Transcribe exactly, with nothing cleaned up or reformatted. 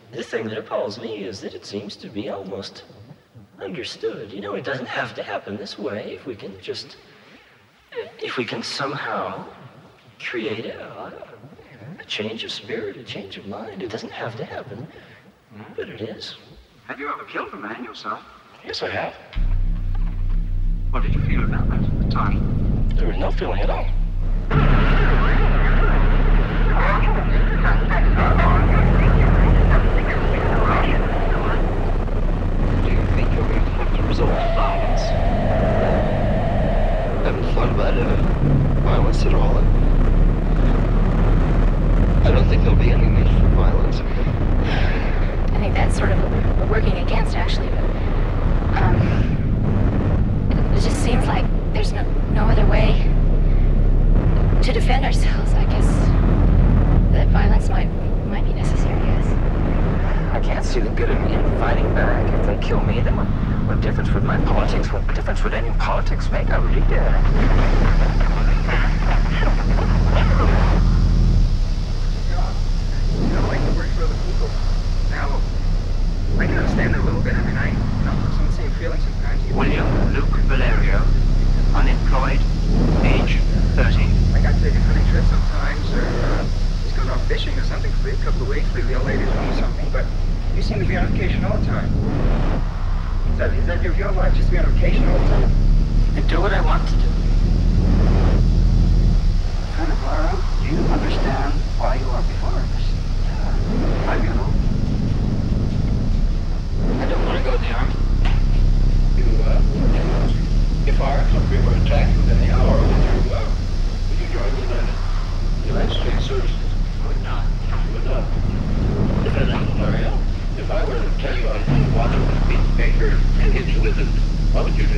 the thing that appalls me is that it seems to be almost understood. You know, it doesn't have to happen this way. If we can just, if we can somehow create a, a change of spirit, a change of mind, it doesn't have to happen, but it is. Have you ever killed a man yourself? Yes, I have. What did you feel about that at the time? There was no feeling at all. Do you think you're going to have to resort to violence? I haven't thought about uh, violence at all. I don't think there'll be any need for violence. I think that's sort of what we're working against, actually. But, um, it, it just seems like there's no, no other way to defend ourselves. I guess that violence might might be necessary, yes. I can't see the good of me in fighting back. If they kill me, then what, what difference would my politics, what difference would any politics make? I really did. You know, I like to work for other people. Now, I can understand it a little bit. I mean, I, you know, some of the same feelings sometimes. William Luke Valerio, unemployed, age thirty. I got taken for the trip sometimes, or uh, just goes off fishing or something for a couple of weeks, leave the old ladies home or something, but you seem to be on vacation all the time. Is that, is that your, your life, just to be on vacation all the time? And do what I want to do. Kind of, Laura, do you understand why you are before us? I do. I don't want to go to the army. You, uh, if our country were attacked within the hour, would you, uh, would you join me in the United States services? Would not. Would not. Defendant Lario, if I were to tell you I was watching the speed paper and hit you with it, what would you do?